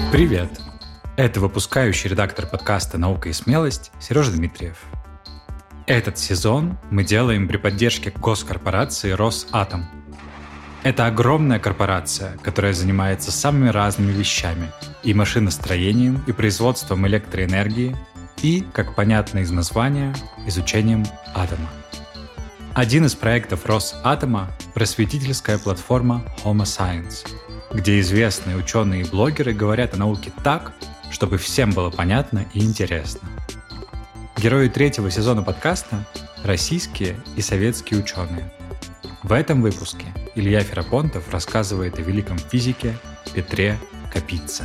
Привет! Это выпускающий редактор подкаста «Наука и смелость» Сережа Дмитриев. Этот сезон мы делаем при поддержке госкорпорации «Росатом». Это огромная корпорация, которая занимается самыми разными вещами – и машиностроением, и производством электроэнергии, и, как понятно из названия, изучением атома. Один из проектов Росатома – просветительская платформа Homo Science, где известные ученые и блогеры говорят о науке так, чтобы всем было понятно и интересно. Герои третьего сезона подкаста – российские и советские ученые. В этом выпуске Илья Ферапонтов рассказывает о великом физике Петре Капице.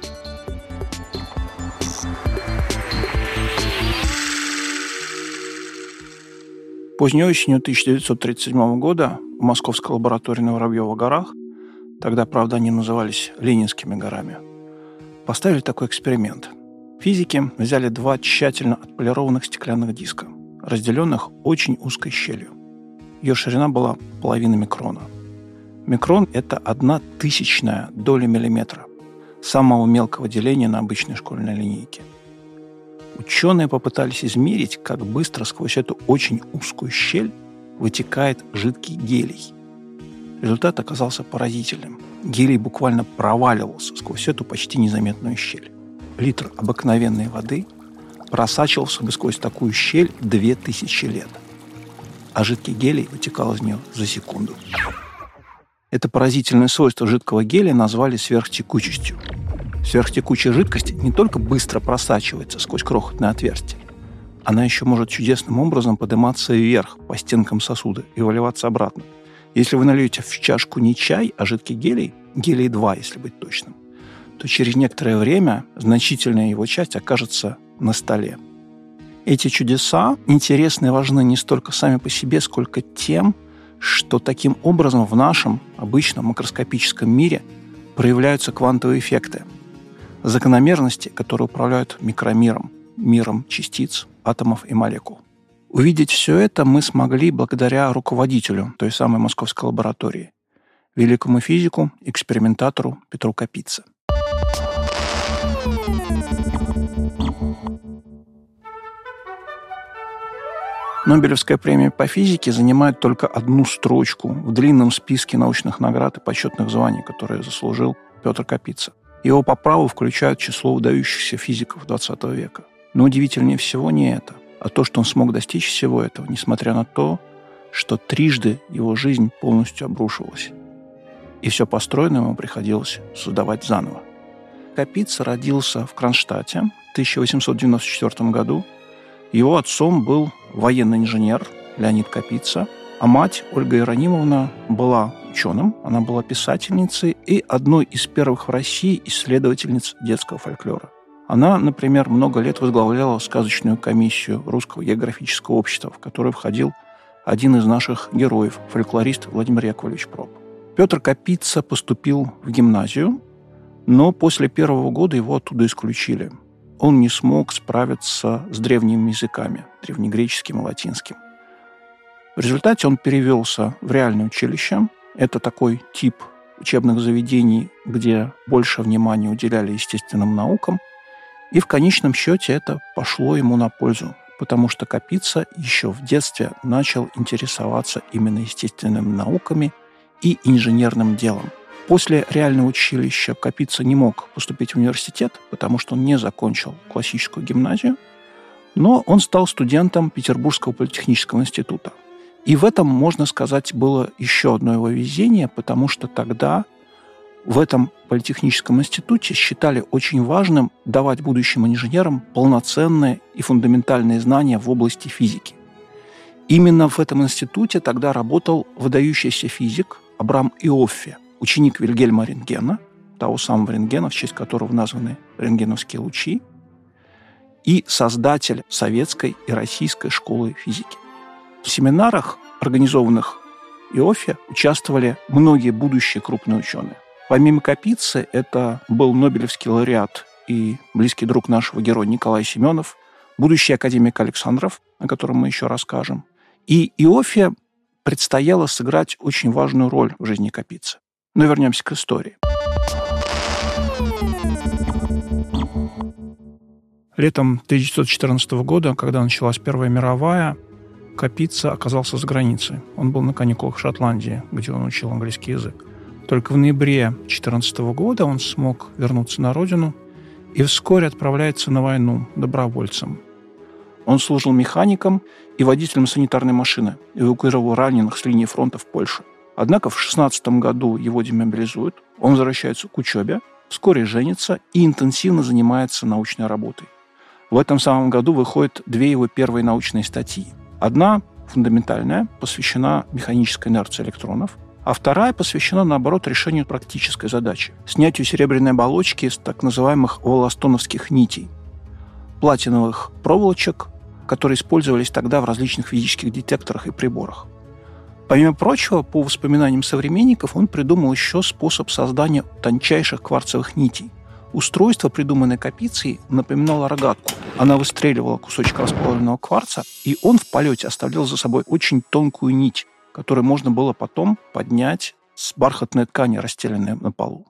Поздней осенью 1937 года в Московской лаборатории на Воробьевых горах, тогда, правда, они назывались Ленинскими горами, поставили такой эксперимент. Физики взяли два тщательно отполированных стеклянных диска, разделенных очень узкой щелью. Ее ширина была половина микрона. Микрон – это 1/1000 доля миллиметра, самого мелкого деления на обычной школьной линейке. Ученые попытались измерить, как быстро сквозь эту очень узкую щель вытекает жидкий гелий. Результат оказался поразительным. Гелий буквально проваливался сквозь эту почти незаметную щель. Литр обыкновенной воды просачивался бы сквозь такую щель 2000 лет, а жидкий гелий вытекал из нее за секунду. Это поразительное свойство жидкого гелия назвали сверхтекучестью. Сверхтекучая жидкость не только быстро просачивается сквозь крохотное отверстие, она еще может чудесным образом подниматься вверх по стенкам сосуда и выливаться обратно. Если вы нальете в чашку не чай, а жидкий гелий, гелий-2, если быть точным, то через некоторое время значительная его часть окажется на столе. Эти чудеса интересны и важны не столько сами по себе, сколько тем, что таким образом в нашем обычном макроскопическом мире проявляются квантовые эффекты, закономерности, которые управляют микромиром, миром частиц, атомов и молекул. Увидеть все это мы смогли благодаря руководителю той самой Московской лаборатории, великому физику, экспериментатору Петру Капице. Нобелевская премия по физике занимает только одну строчку в длинном списке научных наград и почетных званий, которые заслужил Петр Капице. Его по праву включают в число выдающихся физиков XX века. Но удивительнее всего не это, а то, что он смог достичь всего этого, несмотря на то, что трижды его жизнь полностью обрушилась. И все построенное ему приходилось создавать заново. Капице родился в Кронштадте в 1894 году. Его отцом был военный инженер Леонид Капице, а мать Ольга Иеронимовна была ученым, она была писательницей и одной из первых в России исследовательниц детского фольклора. Она, например, много лет возглавляла сказочную комиссию Русского географического общества, в которую входил один из наших героев, фольклорист Владимир Яковлевич Проб. Петр Капице поступил в гимназию, но после первого года его оттуда исключили. Он не смог справиться с древними языками, древнегреческим и латинским. В результате он перевелся в реальное училище. Это такой тип учебных заведений, где больше внимания уделяли естественным наукам. И в конечном счете это пошло ему на пользу, потому что Капице еще в детстве начал интересоваться именно естественными науками и инженерным делом. После реального училища Капице не мог поступить в университет, потому что он не закончил классическую гимназию, но он стал студентом Петербургского политехнического института. И в этом, можно сказать, было еще одно его везение, потому что тогда в этом политехническом институте считали очень важным давать будущим инженерам полноценные и фундаментальные знания в области физики. Именно в этом институте тогда работал выдающийся физик Абрам Иоффе, ученик Вильгельма Рентгена, того самого Рентгена, в честь которого названы рентгеновские лучи, и создатель советской и российской школы физики. В семинарах, организованных Иоффе, участвовали многие будущие крупные ученые. Помимо Капице, это был нобелевский лауреат и близкий друг нашего героя Николай Семенов, будущий академик Александров, о котором мы еще расскажем. И Иоффе предстояло сыграть очень важную роль в жизни Капице. Но вернемся к истории. Летом 1914 года, когда началась Первая мировая, Капица оказался за границей. Он был на каникулах в Шотландии, где он учил английский язык. Только в ноябре 1914 года он смог вернуться на родину и вскоре отправляется на войну добровольцем. Он служил механиком и водителем санитарной машины, эвакуировал раненых с линии фронта в Польшу. Однако в 1916 году его демобилизуют, он возвращается к учебе, вскоре женится и интенсивно занимается научной работой. В этом самом году выходят две его первые научные статьи. Одна, фундаментальная, посвящена механической инерции электронов, а вторая посвящена, наоборот, решению практической задачи – снятию серебряной оболочки из так называемых волластоновских нитей, платиновых проволочек, которые использовались тогда в различных физических детекторах и приборах. Помимо прочего, по воспоминаниям современников, он придумал еще способ создания тончайших кварцевых нитей. Устройство, придуманное Капицей, напоминало рогатку. Она выстреливала кусочек расплавленного кварца, и он в полете оставлял за собой очень тонкую нить, которую можно было потом поднять с бархатной ткани, расстеленной на полу.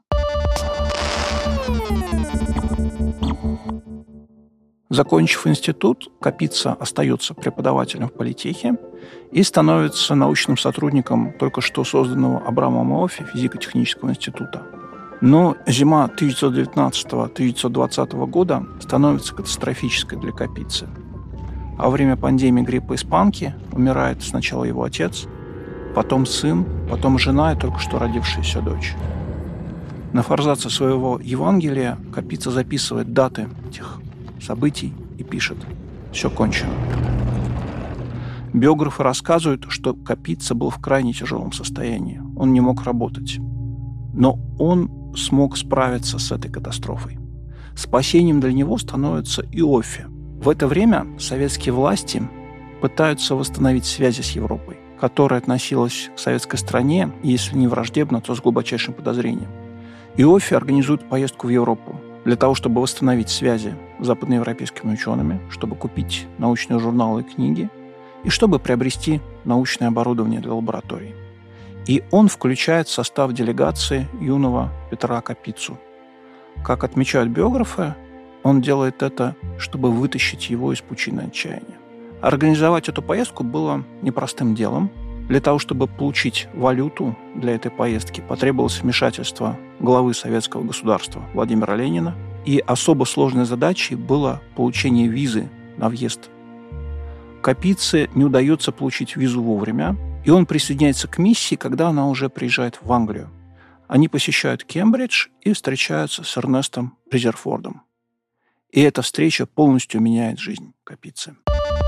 Закончив институт, Капица остается преподавателем в политехе и становится научным сотрудником только что созданного Абрамом Иоффе физико-технического института. Но зима 1919-1920 года становится катастрофической для Капицы. А во время пандемии гриппа испанки умирает сначала его отец, потом сын, потом жена и только что родившаяся дочь. На форзаце своего Евангелия Капица записывает даты этих событий и пишет: «Все кончено». Биографы рассказывают, что Капица был в крайне тяжелом состоянии. Он не мог работать. Но он смог справиться с этой катастрофой. Спасением для него становится Иоффе. В это время советские власти пытаются восстановить связи с Европой, которая относилась к советской стране, если не враждебно, то с глубочайшим подозрением. Иоффе организует поездку в Европу для того, чтобы восстановить связи с западноевропейскими учеными, чтобы купить научные журналы и книги, и чтобы приобрести научное оборудование для лабораторий. И он включает в состав делегации юного Петра Капицу. Как отмечают биографы, он делает это, чтобы вытащить его из пучины отчаяния. Организовать эту поездку было непростым делом. Для того, чтобы получить валюту для этой поездки, потребовалось вмешательство главы советского государства Владимира Ленина. И особо сложной задачей было получение визы на въезд. Капице не удается получить визу вовремя, и он присоединяется к миссии, когда она уже приезжает в Англию. Они посещают Кембридж и встречаются с Эрнестом Резерфордом. И эта встреча полностью меняет жизнь Капицы.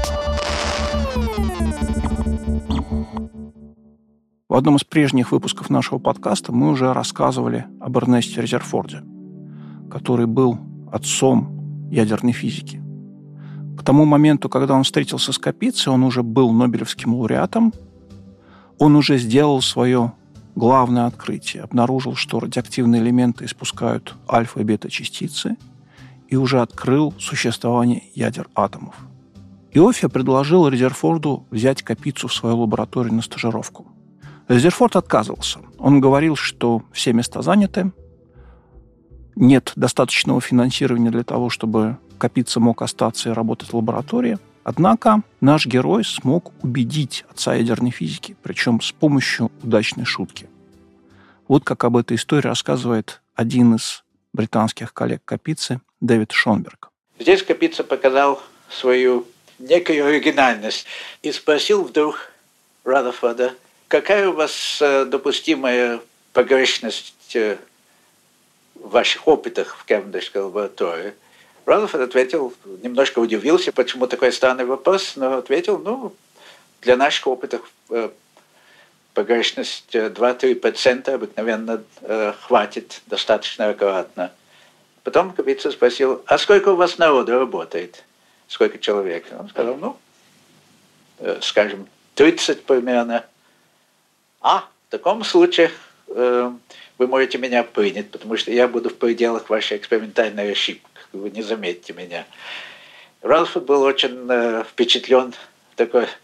В одном из прежних выпусков нашего подкаста мы уже рассказывали об Эрнесте Резерфорде, который был отцом ядерной физики. К тому моменту, когда он встретился с Капицей, он уже был Нобелевским лауреатом, он уже сделал свое главное открытие, обнаружил, что радиоактивные элементы испускают альфа- и бета-частицы, и уже открыл существование ядер атомов. Иоффе предложил Резерфорду взять Капицу в свою лабораторию на стажировку. Резерфорд отказывался. Он говорил, что все места заняты, нет достаточного финансирования для того, чтобы Капица мог остаться и работать в лаборатории. Однако наш герой смог убедить отца ядерной физики, причем с помощью удачной шутки. Вот как об этой истории рассказывает один из британских коллег Капицы, Дэвид Шонберг. Здесь Капица показал свою некую оригинальность и спросил вдруг Разерфорда: какая у вас допустимая погрешность в ваших опытах в Кембриджской лаборатории? Разерфорд ответил, немножко удивился, почему такой странный вопрос, но ответил, для наших опытов погрешность 2-3% обыкновенно хватит достаточно аккуратно. Потом Капица спросил: а сколько у вас народу работает? Сколько человек? Он сказал, скажем, 30 примерно. В таком случае вы можете меня принять, потому что я буду в пределах вашей экспериментальной ошибки. Вы не заметите меня. Разерфорд был очень впечатлен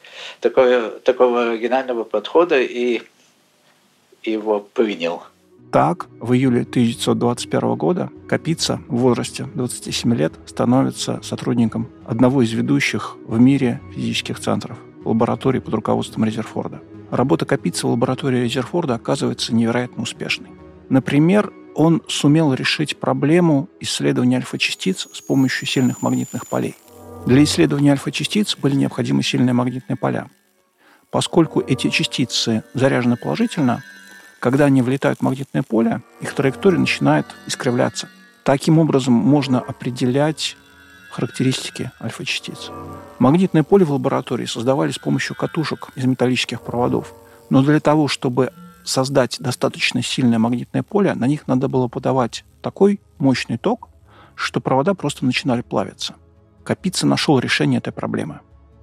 такого оригинального подхода и его принял. Так, в июле 1921 года Капица в возрасте 27 лет становится сотрудником одного из ведущих в мире физических центров, лаборатории под руководством Резерфорда. Работа Капицы в лаборатории Резерфорда оказывается невероятно успешной. Например, он сумел решить проблему исследования альфа-частиц с помощью сильных магнитных полей. Для исследования альфа-частиц были необходимы сильные магнитные поля. Поскольку эти частицы заряжены положительно, когда они влетают в магнитное поле, их траектория начинает искривляться. Таким образом можно определять характеристики альфа-частиц. Магнитное поле в лаборатории создавали с помощью катушек из металлических проводов. Но для того, чтобы создать достаточно сильное магнитное поле, на них надо было подавать такой мощный ток, что провода просто начинали плавиться. Капица нашел решение этой проблемы.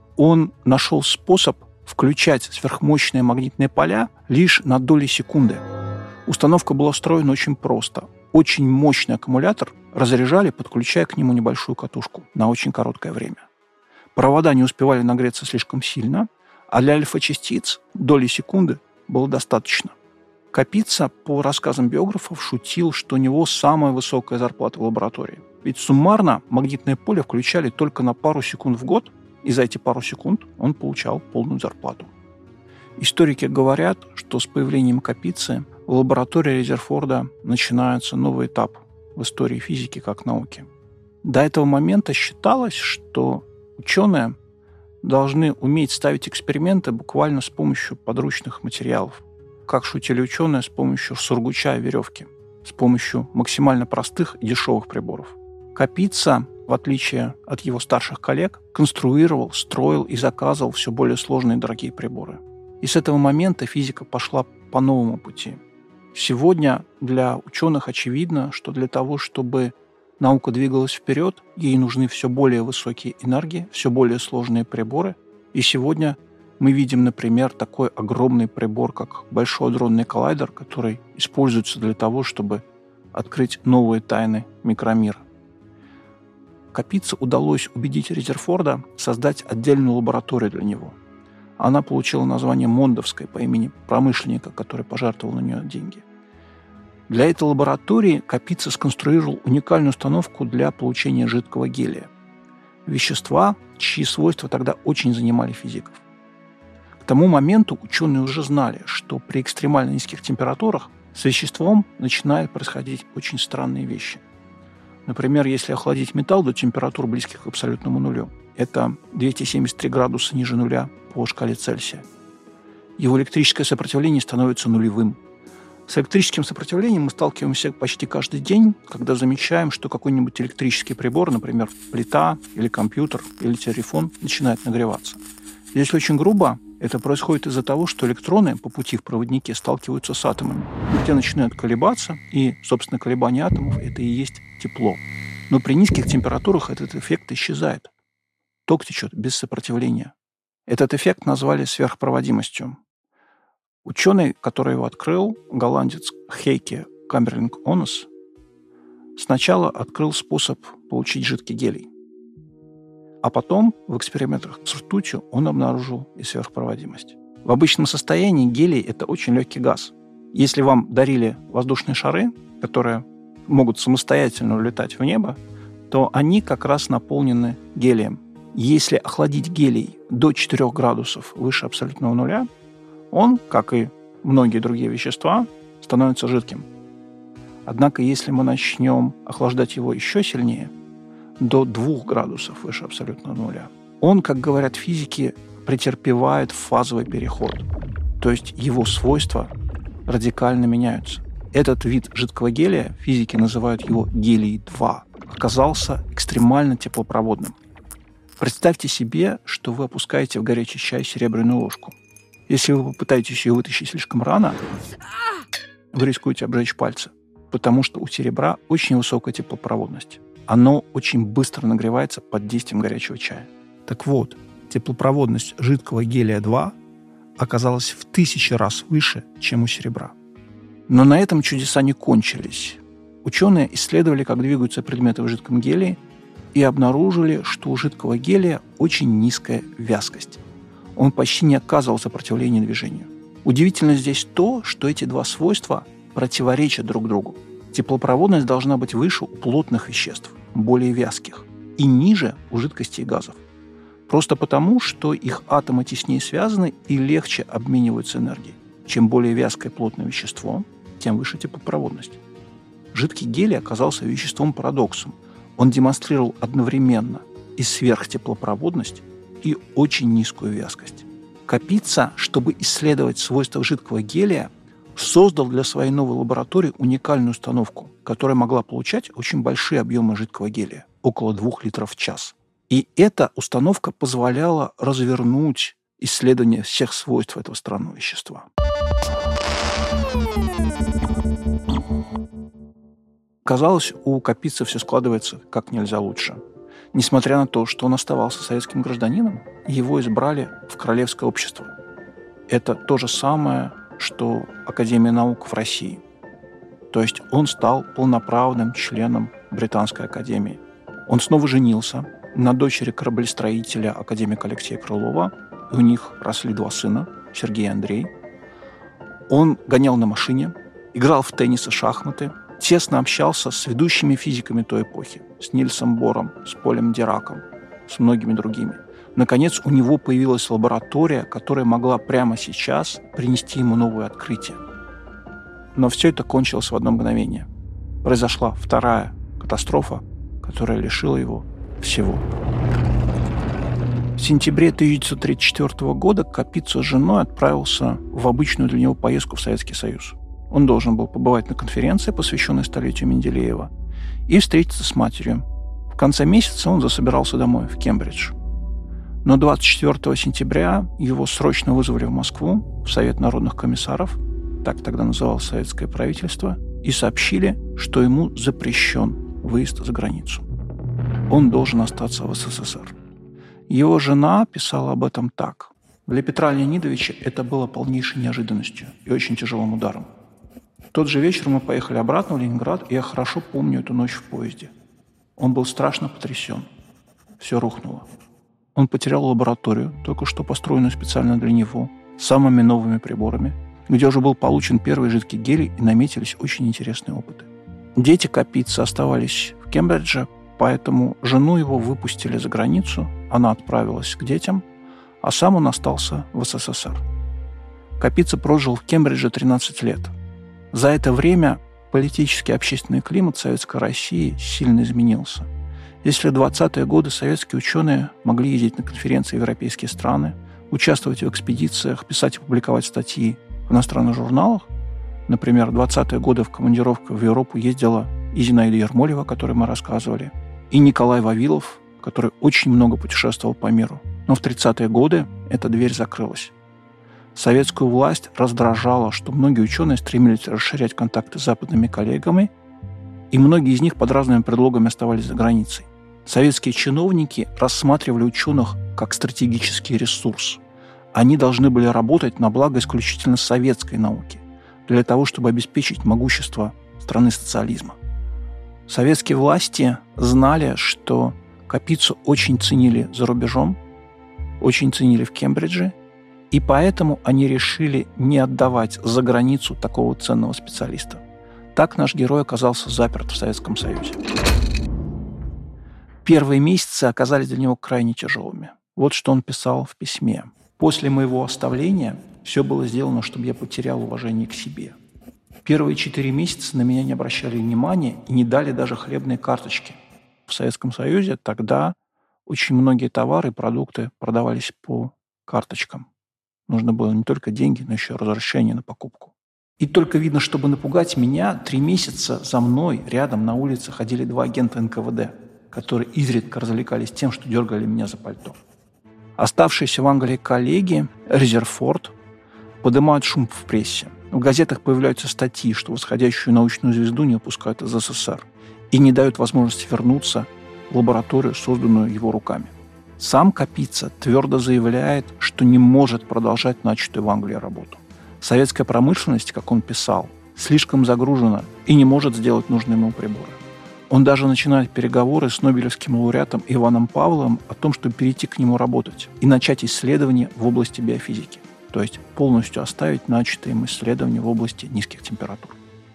Он нашел способ включать сверхмощные магнитные поля лишь на доли секунды. Установка была устроена очень просто. Очень мощный аккумулятор разряжали, подключая к нему небольшую катушку на очень короткое время. Провода не успевали нагреться слишком сильно, а для альфа-частиц доли секунды было достаточно. Капица, по рассказам биографов, шутил, что у него самая высокая зарплата в лаборатории. Ведь суммарно магнитное поле включали только на пару секунд в год, и за эти пару секунд он получал полную зарплату. Историки говорят, что с появлением Капицы в лаборатории Резерфорда начинается новый этап в истории физики как науки. До этого момента считалось, что ученые должны уметь ставить эксперименты буквально с помощью подручных материалов. Как шутили ученые, с помощью сургуча и веревки, с помощью максимально простых и дешевых приборов. Капица, в отличие от его старших коллег, конструировал, строил и заказывал все более сложные и дорогие приборы. И с этого момента физика пошла по новому пути. Сегодня для ученых очевидно, что для того, чтобы наука двигалась вперед, ей нужны все более высокие энергии, все более сложные приборы. И сегодня мы видим, например, такой огромный прибор, как Большой адронный коллайдер, который используется для того, чтобы открыть новые тайны микромира. Капице удалось убедить Резерфорда создать отдельную лабораторию для него. Она получила название Мондовская по имени промышленника, который пожертвовал на нее деньги. Для этой лаборатории Капице сконструировал уникальную установку для получения жидкого гелия. Вещества, чьи свойства тогда очень занимали физиков. К тому моменту ученые уже знали, что при экстремально низких температурах с веществом начинают происходить очень странные вещи. Например, если охладить металл до температур, близких к абсолютному нулю, это 273 градуса ниже нуля по шкале Цельсия, его электрическое сопротивление становится нулевым. С электрическим сопротивлением мы сталкиваемся почти каждый день, когда замечаем, что какой-нибудь электрический прибор, например, плита или компьютер или телефон, начинает нагреваться. Если очень грубо, это происходит из-за того, что электроны по пути в проводнике сталкиваются с атомами. Те начинают колебаться, и, собственно, колебания атомов – это и есть тепло. Но при низких температурах этот эффект исчезает. Ток течет без сопротивления. Этот эффект назвали сверхпроводимостью. Ученый, который его открыл, голландец Хейке Каммерлинг-Оннес, сначала открыл способ получить жидкий гелий. А потом в экспериментах с ртутью он обнаружил и сверхпроводимость. В обычном состоянии гелий – это очень легкий газ. Если вам дарили воздушные шары, которые могут самостоятельно улетать в небо, то они как раз наполнены гелием. Если охладить гелий до 4 градусов выше абсолютного нуля, он, как и многие другие вещества, становится жидким. Однако, если мы начнем охлаждать его еще сильнее, до 2 градусов выше абсолютного нуля, он, как говорят физики, претерпевает фазовый переход. То есть его свойства радикально меняются. Этот вид жидкого гелия, физики называют его гелий-2, оказался экстремально теплопроводным. Представьте себе, что вы опускаете в горячий чай серебряную ложку. Если вы попытаетесь ее вытащить слишком рано, вы рискуете обжечь пальцы, потому что у серебра очень высокая теплопроводность. Оно очень быстро нагревается под действием горячего чая. Так вот, теплопроводность жидкого гелия-2 оказалась в 1000 раз выше, чем у серебра. Но на этом чудеса не кончились. Ученые исследовали, как двигаются предметы в жидком гелии, и обнаружили, что у жидкого гелия очень низкая вязкость. Он почти не оказывал сопротивления движению. Удивительно здесь то, что эти два свойства противоречат друг другу. Теплопроводность должна быть выше у плотных веществ, более вязких, и ниже у жидкостей и газов. Просто потому, что их атомы теснее связаны и легче обмениваются энергией. Чем более вязкое плотное вещество, тем выше теплопроводность. Жидкий гелий оказался веществом-парадоксом. Он демонстрировал одновременно и сверхтеплопроводность, и очень низкую вязкость. Капица, чтобы исследовать свойства жидкого гелия, создал для своей новой лаборатории уникальную установку, которая могла получать очень большие объемы жидкого гелия, около 2 литров в час. И эта установка позволяла развернуть исследование всех свойств этого странного вещества. Казалось, у Капицы все складывается как нельзя лучше. Несмотря на то, что он оставался советским гражданином, его избрали в Королевское общество. Это то же самое, что Академия наук в России. То есть он стал полноправным членом Британской академии. Он снова женился на дочери кораблестроителя, академика Алексея Крылова. И у них росли 2 сына, Сергей и Андрей. Он гонял на машине, играл в теннис и шахматы, тесно общался с ведущими физиками той эпохи, с Нильсом Бором, с Полем Дираком, с многими другими. Наконец, у него появилась лаборатория, которая могла прямо сейчас принести ему новые открытия. Но все это кончилось в одно мгновение. Произошла вторая катастрофа, которая лишила его всего. В сентябре 1934 года Капица с женой отправился в обычную для него поездку в Советский Союз. Он должен был побывать на конференции, посвященной столетию Менделеева, и встретиться с матерью. В конце месяца он засобирался домой, в Кембридж. Но 24 сентября его срочно вызвали в Москву, в Совет народных комиссаров, так тогда называлось советское правительство, и сообщили, что ему запрещен выезд за границу. Он должен остаться в СССР. Его жена писала об этом так. Для Петра Леонидовича это было полнейшей неожиданностью и очень тяжелым ударом. В тот же вечер мы поехали обратно в Ленинград, и я хорошо помню эту ночь в поезде. Он был страшно потрясен. Все рухнуло. Он потерял лабораторию, только что построенную специально для него, с самыми новыми приборами, где уже был получен первый жидкий гелий и наметились очень интересные опыты. Дети Капицы оставались в Кембридже, поэтому жену его выпустили за границу, она отправилась к детям, а сам он остался в СССР. Капица прожил в Кембридже 13 лет. За это время политический и общественный климат Советской России сильно изменился. Если в 20-е годы советские ученые могли ездить на конференции в европейские страны, участвовать в экспедициях, писать и публиковать статьи в иностранных журналах, например, в 20-е годы в командировку в Европу ездила и Зинаида Ермолева, о которой мы рассказывали, и Николай Вавилов, который очень много путешествовал по миру. Но в 30-е годы эта дверь закрылась. Советскую власть раздражало, что многие ученые стремились расширять контакты с западными коллегами, и многие из них под разными предлогами оставались за границей. Советские чиновники рассматривали ученых как стратегический ресурс. Они должны были работать на благо исключительно советской науки, для того, чтобы обеспечить могущество страны социализма. Советские власти знали, что Капицу очень ценили за рубежом, очень ценили в Кембридже, и поэтому они решили не отдавать за границу такого ценного специалиста. Так наш герой оказался заперт в Советском Союзе. Первые месяцы оказались для него крайне тяжелыми. Вот что он писал в письме. «После моего оставления все было сделано, чтобы я потерял уважение к себе. Первые 4 месяца на меня не обращали внимания и не дали даже хлебные карточки. В Советском Союзе тогда очень многие товары и продукты продавались по карточкам. Нужно было не только деньги, но еще разрешение на покупку. И только видно, чтобы напугать меня, 3 месяца за мной рядом на улице ходили 2 агента НКВД, которые изредка развлекались тем, что дергали меня за пальто. Оставшиеся в Англии коллеги, Резерфорд, поднимают шум в прессе. В газетах появляются статьи, что восходящую научную звезду не выпускают из СССР и не дают возможности вернуться в лабораторию, созданную его руками. Сам Капица твердо заявляет, что не может продолжать начатую в Англии работу. Советская промышленность, как он писал, слишком загружена и не может сделать нужные ему приборы. Он даже начинает переговоры с Нобелевским лауреатом Иваном Павловым о том, чтобы перейти к нему работать и начать исследования в области биофизики, то есть полностью оставить начатые им исследования в области низких температур.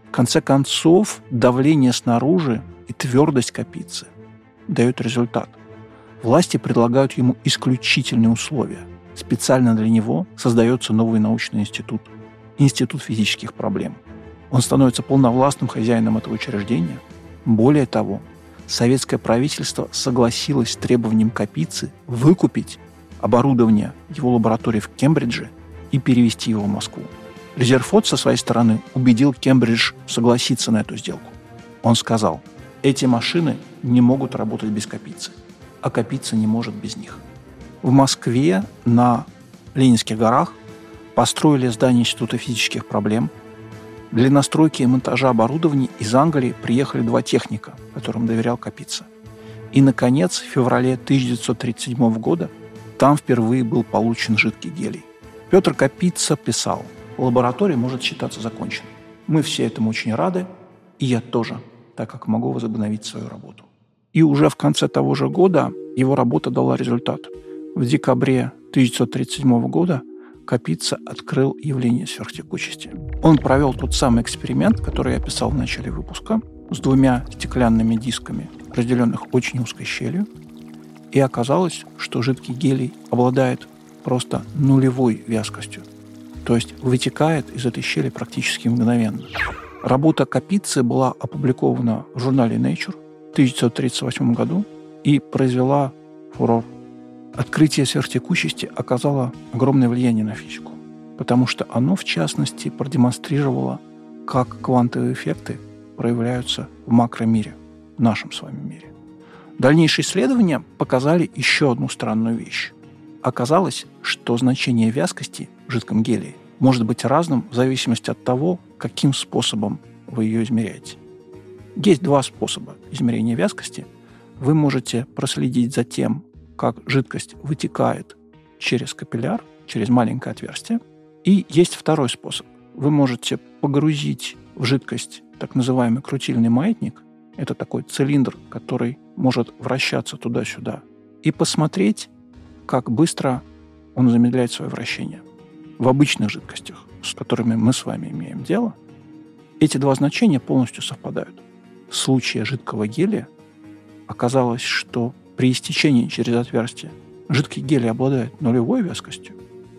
В конце концов, давление снаружи и твердость Капицы дают результат. Власти предлагают ему исключительные условия. Специально для него создается новый научный институт – Институт физических проблем. Он становится полновластным хозяином этого учреждения. Более того, советское правительство согласилось с требованием Капицы выкупить оборудование его лаборатории в Кембридже и перевести его в Москву. Резерфорд со своей стороны убедил Кембридж согласиться на эту сделку. Он сказал: эти машины не могут работать без Капицы, а Капица не может без них. В Москве на Ленинских горах построили здание Института физических проблем. Для настройки и монтажа оборудования из Англии приехали 2 техника, которым доверял Капица. И, наконец, в феврале 1937 года там впервые был получен жидкий гелий. Петр Капица писал: лаборатория может считаться законченной. Мы все этому очень рады, и я тоже, так как могу возобновить свою работу. И уже в конце того же года его работа дала результат. В декабре 1937 года Капица открыл явление сверхтекучести. Он провел тот самый эксперимент, который я описал в начале выпуска, с 2 стеклянными дисками, разделенных очень узкой щелью, и оказалось, что жидкий гелий обладает просто нулевой вязкостью, то есть вытекает из этой щели практически мгновенно. Работа Капицы была опубликована в журнале Nature в 1938 году и произвела фурор. Открытие сверхтекучести оказало огромное влияние на физику, потому что оно, в частности, продемонстрировало, как квантовые эффекты проявляются в макромире, в нашем с вами мире. Дальнейшие исследования показали еще одну странную вещь. Оказалось, что значение вязкости в жидком гелии может быть разным в зависимости от того, каким способом вы ее измеряете. Есть 2 способа измерения вязкости. Вы можете проследить за тем, как жидкость вытекает через капилляр, через маленькое отверстие. И есть второй способ. Вы можете погрузить в жидкость так называемый крутильный маятник. Это такой цилиндр, который может вращаться туда-сюда. И посмотреть, как быстро он замедляет свое вращение. В обычных жидкостях, с которыми мы с вами имеем дело, эти 2 значения полностью совпадают. В случае жидкого гелия оказалось, что при истечении через отверстие жидкий гелий обладает нулевой вязкостью,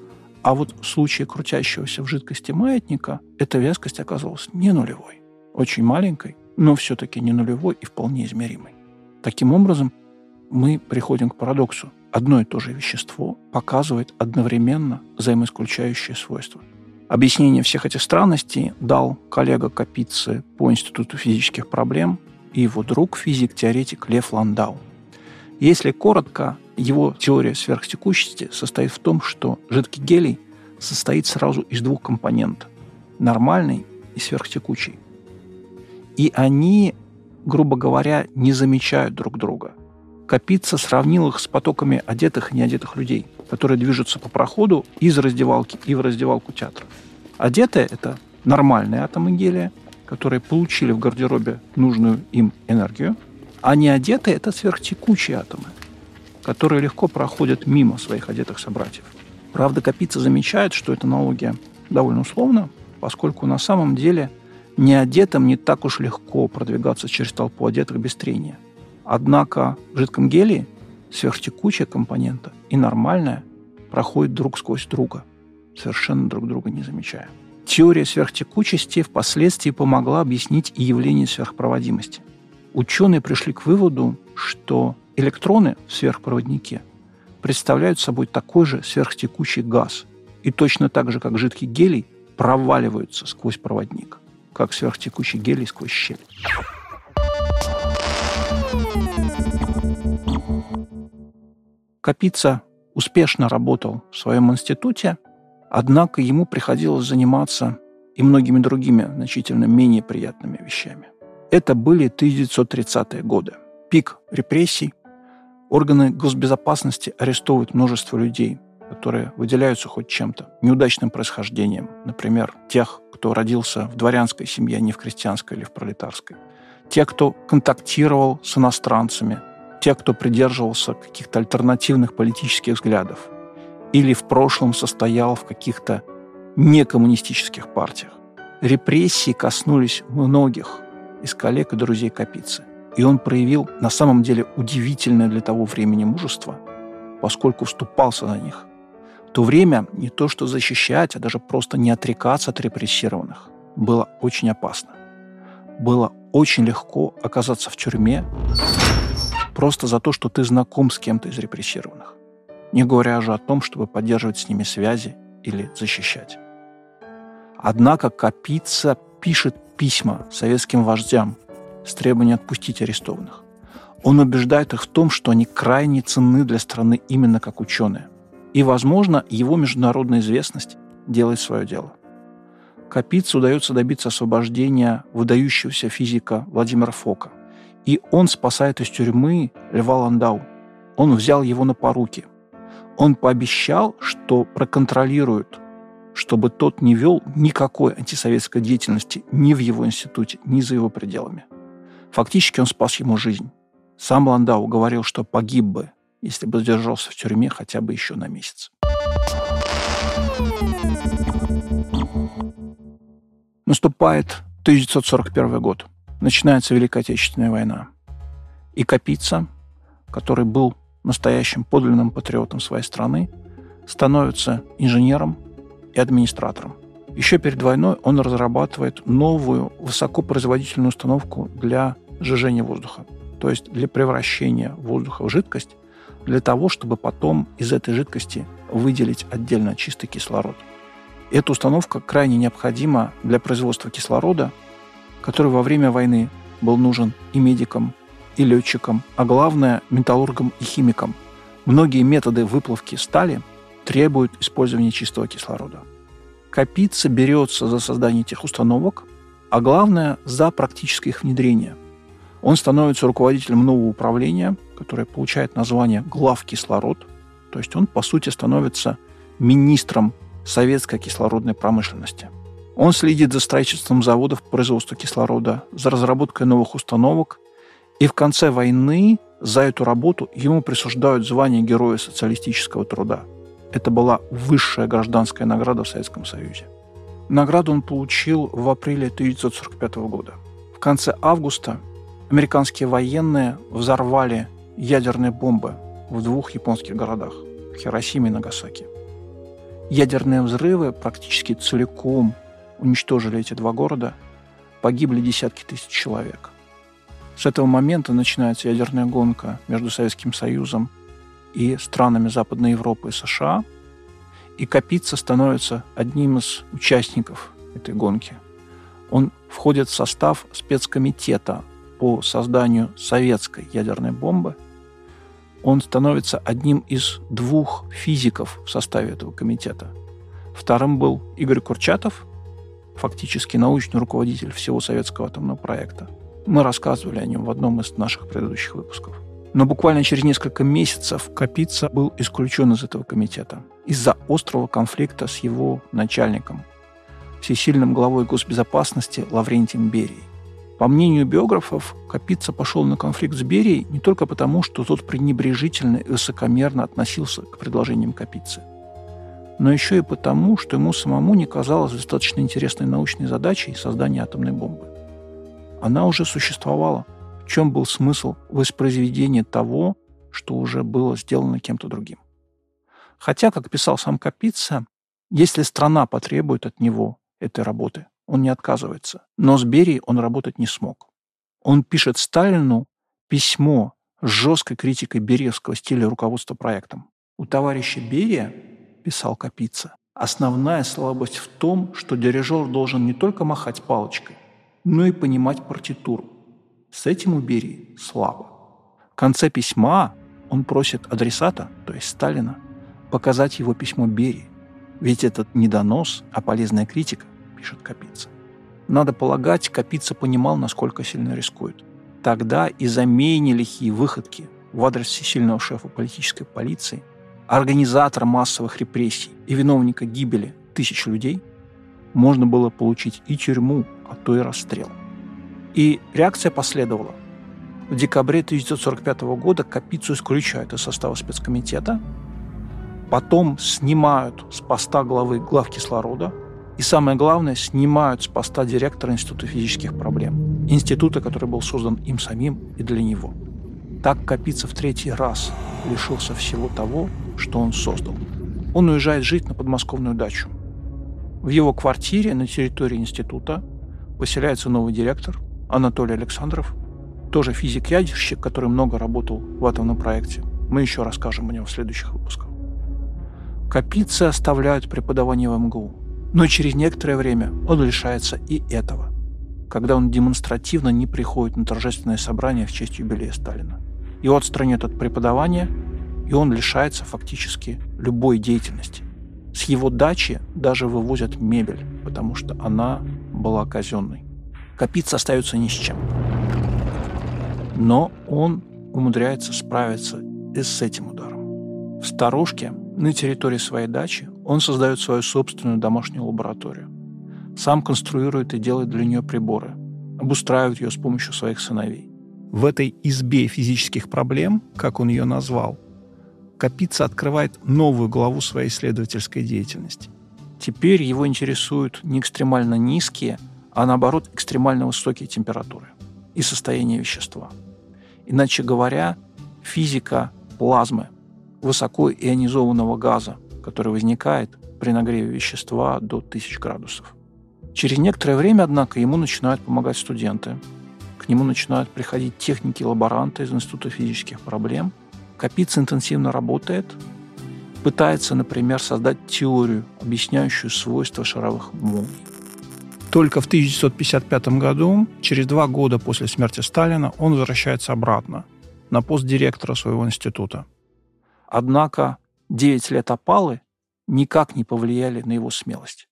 а вот в случае крутящегося в жидкости маятника эта вязкость оказалась не нулевой, очень маленькой, но все-таки не нулевой и вполне измеримой. Таким образом, мы приходим к парадоксу. Одно и то же вещество показывает одновременно взаимоисключающие свойства. Объяснение всех этих странностей дал коллега Капицы по Институту физических проблем и его друг, физик-теоретик Лев Ландау. Если коротко, его теория сверхтекучести состоит в том, что жидкий гелий состоит сразу из 2 компонентов – нормальный и сверхтекучий. И они, грубо говоря, не замечают друг друга. Капица сравнил их с потоками одетых и неодетых людей, которые движутся по проходу из раздевалки и в раздевалку театра. Одетые – это нормальные атомы гелия, которые получили в гардеробе нужную им энергию, а неодетые – это сверхтекучие атомы, которые легко проходят мимо своих одетых собратьев. Правда, Капица замечает, что эта аналогия довольно условна, поскольку на самом деле неодетым не так уж легко продвигаться через толпу одетых без трения. Однако в жидком гелии сверхтекучая компонента и нормальная проходят друг сквозь друга, совершенно друг друга не замечая. Теория сверхтекучести впоследствии помогла объяснить и явление сверхпроводимости. Ученые пришли к выводу, что электроны в сверхпроводнике представляют собой такой же сверхтекучий газ и точно так же, как жидкий гелий, проваливаются сквозь проводник, как сверхтекучий гелий сквозь щель. Капица успешно работал в своем институте, однако ему приходилось заниматься и многими другими значительно менее приятными вещами. Это были 1930-е годы. Пик репрессий. Органы госбезопасности арестовывают множество людей, которые выделяются хоть чем-то, неудачным происхождением. Например, тех, кто родился в дворянской семье, а не в крестьянской или в пролетарской. Те, кто контактировал с иностранцами. Те, кто придерживался каких-то альтернативных политических взглядов. Или в прошлом состоял в каких-то некоммунистических партиях. Репрессии коснулись многих из коллег и друзей Капицы. И он проявил на самом деле удивительное для того времени мужество, поскольку вступался за них. В то время не то что защищать, а даже просто не отрекаться от репрессированных было очень опасно. Было очень легко оказаться в тюрьме просто за то, что ты знаком с кем-то из репрессированных, не говоря уже о том, чтобы поддерживать с ними связи или защищать. Однако Капица пишет письма советским вождям с требованием отпустить арестованных. Он убеждает их в том, что они крайне ценны для страны именно как ученые. И, возможно, его международная известность делает свое дело. Капице удается добиться освобождения выдающегося физика Владимира Фока. И он спасает из тюрьмы Льва Ландау. Он взял его на поруки. Он пообещал, что проконтролирует, чтобы тот не вел никакой антисоветской деятельности ни в его институте, ни за его пределами. Фактически он спас ему жизнь. Сам Ландау говорил, что погиб бы, если бы задержался в тюрьме хотя бы еще на месяц. Наступает 1941 год. Начинается Великая Отечественная война. И Капица, который был настоящим подлинным патриотом своей страны, становится инженером и администратором. Еще перед войной он разрабатывает новую высокопроизводительную установку для сжижения воздуха, то есть для превращения воздуха в жидкость, для того, чтобы потом из этой жидкости выделить отдельно чистый кислород. Эта установка крайне необходима для производства кислорода, который во время войны был нужен и медикам, и летчикам, а главное – металлургам и химикам. Многие методы выплавки стали требуют использования чистого кислорода. Капица берется за создание этих установок, а главное – за практическое их внедрение. Он становится руководителем нового управления, которое получает название главкислород, то есть он, по сути, становится министром советской кислородной промышленности. Он следит за строительством заводов по производству кислорода, за разработкой новых установок, и в конце войны за эту работу ему присуждают звание Героя социалистического труда. Это была высшая гражданская награда в Советском Союзе. Награду он получил в апреле 1945 года. В конце августа американские военные взорвали ядерные бомбы в 2 японских городах – Хиросиме и Нагасаки. Ядерные взрывы практически целиком уничтожили эти 2 города, погибли десятки тысяч человек. С этого момента начинается ядерная гонка между Советским Союзом и странами Западной Европы и США, и Капица становится одним из участников этой гонки. Он входит в состав спецкомитета по созданию советской ядерной бомбы. Он становится одним из 2 физиков в составе этого комитета. Вторым был Игорь Курчатов, фактически научный руководитель всего советского атомного проекта. Мы рассказывали о нем в одном из наших предыдущих выпусков. Но буквально через несколько месяцев Капица был исключен из этого комитета из-за острого конфликта с его начальником, всесильным главой госбезопасности Лаврентием Берией. По мнению биографов, Капица пошел на конфликт с Берией не только потому, что тот пренебрежительно и высокомерно относился к предложениям Капицы, но еще и потому, что ему самому не казалось достаточно интересной научной задачей создания атомной бомбы. Она уже существовала. В чем был смысл воспроизведения того, что уже было сделано кем-то другим? Хотя, как писал сам Капица, если страна потребует от него этой работы, он не отказывается. Но с Берией он работать не смог. Он пишет Сталину письмо с жесткой критикой бериевского стиля руководства проектом. «У товарища Берия, — писал Капица, — основная слабость в том, что дирижер должен не только махать палочкой, но и понимать партитуру. С этим у Берии слабо». В конце письма он просит адресата, то есть Сталина, показать его письмо Берии. Ведь это не донос, а полезная критика, пишет Капица. Надо полагать, Капица понимал, насколько сильно рискует. Тогда и за менее лихие выходки в адрес всесильного шефа политической полиции, организатора массовых репрессий и виновника гибели тысяч людей можно было получить и тюрьму, а то и расстрел. И реакция последовала. В декабре 1945 года Капицу исключают из состава спецкомитета, потом снимают с поста главы главкислорода, И самое главное, снимают с поста директора Института физических проблем. Института, который был создан им самим и для него. Так Капица в 3-й раз лишился всего того, что он создал. Он уезжает жить на подмосковную дачу. В его квартире на территории института поселяется новый директор Анатолий Александров, тоже физик-ядерщик, который много работал в атомном проекте. Мы еще расскажем о нем в следующих выпусках. Капицы оставляют преподавание в МГУ, но через некоторое время он лишается и этого, когда он демонстративно не приходит на торжественное собрание в честь юбилея Сталина. Его отстранят от преподавания, и он лишается фактически любой деятельности. С его дачи даже вывозят мебель, потому что она была казенной. Капица остается ни с чем. Но он умудряется справиться и с этим ударом. В сторожке, на территории своей дачи, он создает свою собственную домашнюю лабораторию. Сам конструирует и делает для нее приборы, обустраивает ее с помощью своих сыновей. В этой избе физических проблем, как он ее назвал, Капица открывает новую главу своей исследовательской деятельности. Теперь его интересуют не экстремально низкие, а наоборот экстремально высокие температуры и состояние вещества. Иначе говоря, физика плазмы, высокоионизованного газа, который возникает при нагреве вещества до 1000 градусов. Через некоторое время, однако, ему начинают помогать студенты. К нему начинают приходить техники и лаборанты из Института физических проблем. Капица интенсивно работает, пытается, например, создать теорию, объясняющую свойства шаровых молний. Только в 1955 году, через 2 года после смерти Сталина, он возвращается обратно на пост директора своего института. Однако 9 лет опалы никак не повлияли на его смелость.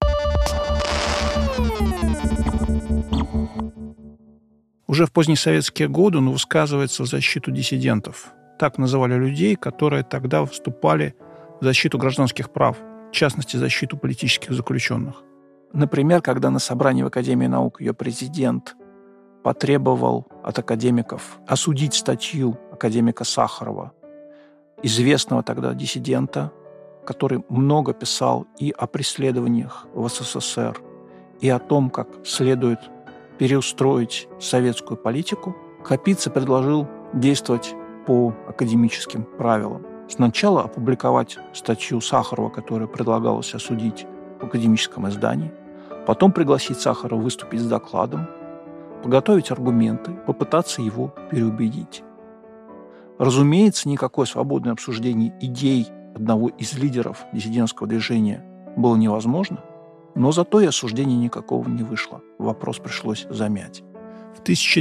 Уже в позднесоветские годы он высказывается в защиту диссидентов. Так называли людей, которые тогда выступали в защиту гражданских прав, в частности, защиту политических заключенных. Например, когда на собрании в Академии наук ее президент потребовал от академиков осудить статью академика Сахарова, известного тогда диссидента, который много писал и о преследованиях в СССР, и о том, как следует переустроить советскую политику, Капица предложил действовать по академическим правилам. Сначала опубликовать статью Сахарова, которую предлагалось осудить в академическом издании, потом пригласить Сахарова выступить с докладом, подготовить аргументы, попытаться его переубедить. Разумеется, никакое свободное обсуждение идей одного из лидеров диссидентского движения было невозможно, но зато и осуждения никакого не вышло. Вопрос пришлось замять. В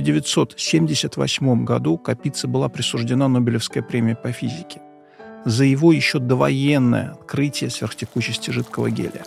1978 году Капице была присуждена Нобелевская премия по физике за его еще довоенное открытие сверхтекучести жидкого гелия.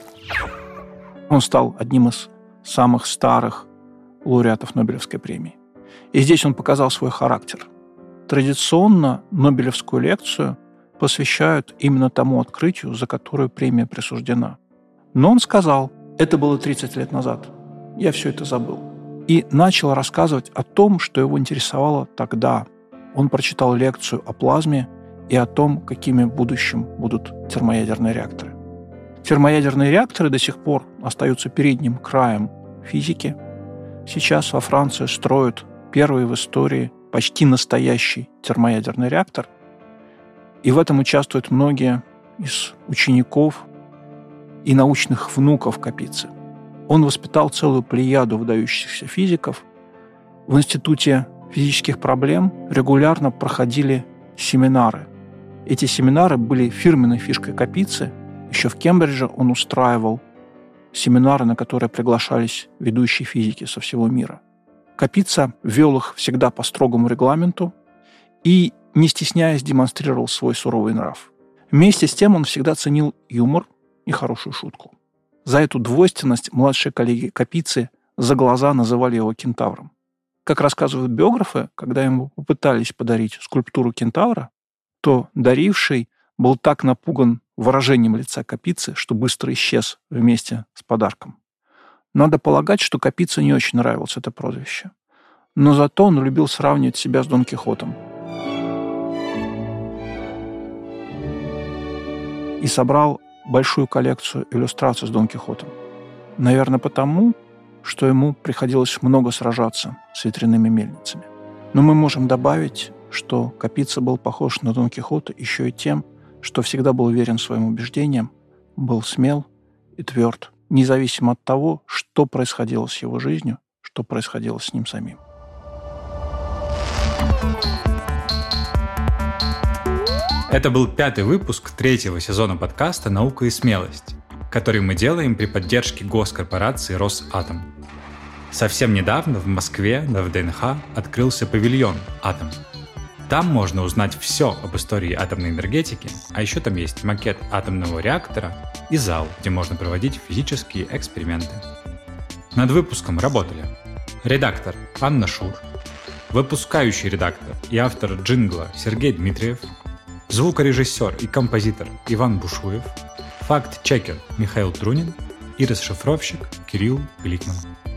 Он стал одним из самых старых лауреатов Нобелевской премии. И здесь он показал свой характер. Традиционно Нобелевскую лекцию посвящают именно тому открытию, за которое премия присуждена. Но он сказал: это было 30 лет назад, я все это забыл. И начал рассказывать о том, что его интересовало тогда. Он прочитал лекцию о плазме и о том, какими в будущем будут термоядерные реакторы. Термоядерные реакторы до сих пор остаются передним краем физики. Сейчас во Франции строят первый в истории почти настоящий термоядерный реактор. И в этом участвуют многие из учеников и научных внуков Капицы. Он воспитал целую плеяду выдающихся физиков. В Институте физических проблем регулярно проходили семинары. Эти семинары были фирменной фишкой Капицы. Еще в Кембридже он устраивал семинары, на которые приглашались ведущие физики со всего мира. Капица вел их всегда по строгому регламенту и, не стесняясь, демонстрировал свой суровый нрав. Вместе с тем он всегда ценил юмор и хорошую шутку. За эту двойственность младшие коллеги Капицы за глаза называли его кентавром. Как рассказывают биографы, когда ему попытались подарить скульптуру кентавра, то даривший был так напуган выражением лица Капицы, что быстро исчез вместе с подарком. Надо полагать, что Капице не очень нравилось это прозвище. Но зато он любил сравнивать себя с Дон Кихотом. И собрал большую коллекцию иллюстраций с Дон Кихотом. Наверное, потому, что ему приходилось много сражаться с ветряными мельницами. Но мы можем добавить, что Капица был похож на Дон Кихота еще и тем, что всегда был уверен своим убеждениям, был смел и тверд, независимо от того, что происходило с его жизнью, что происходило с ним самим. Это был 5-й выпуск 3-го сезона подкаста «Наука и смелость», который мы делаем при поддержке госкорпорации «Росатом». Совсем недавно в Москве на ВДНХ открылся павильон «Атом». Там можно узнать все об истории атомной энергетики, а еще там есть макет атомного реактора и зал, где можно проводить физические эксперименты. Над выпуском работали редактор Анна Шур, выпускающий редактор и автор джингла Сергей Дмитриев, звукорежиссер и композитор Иван Бушуев, факт-чекер Михаил Трунин и расшифровщик Кирилл Гликман.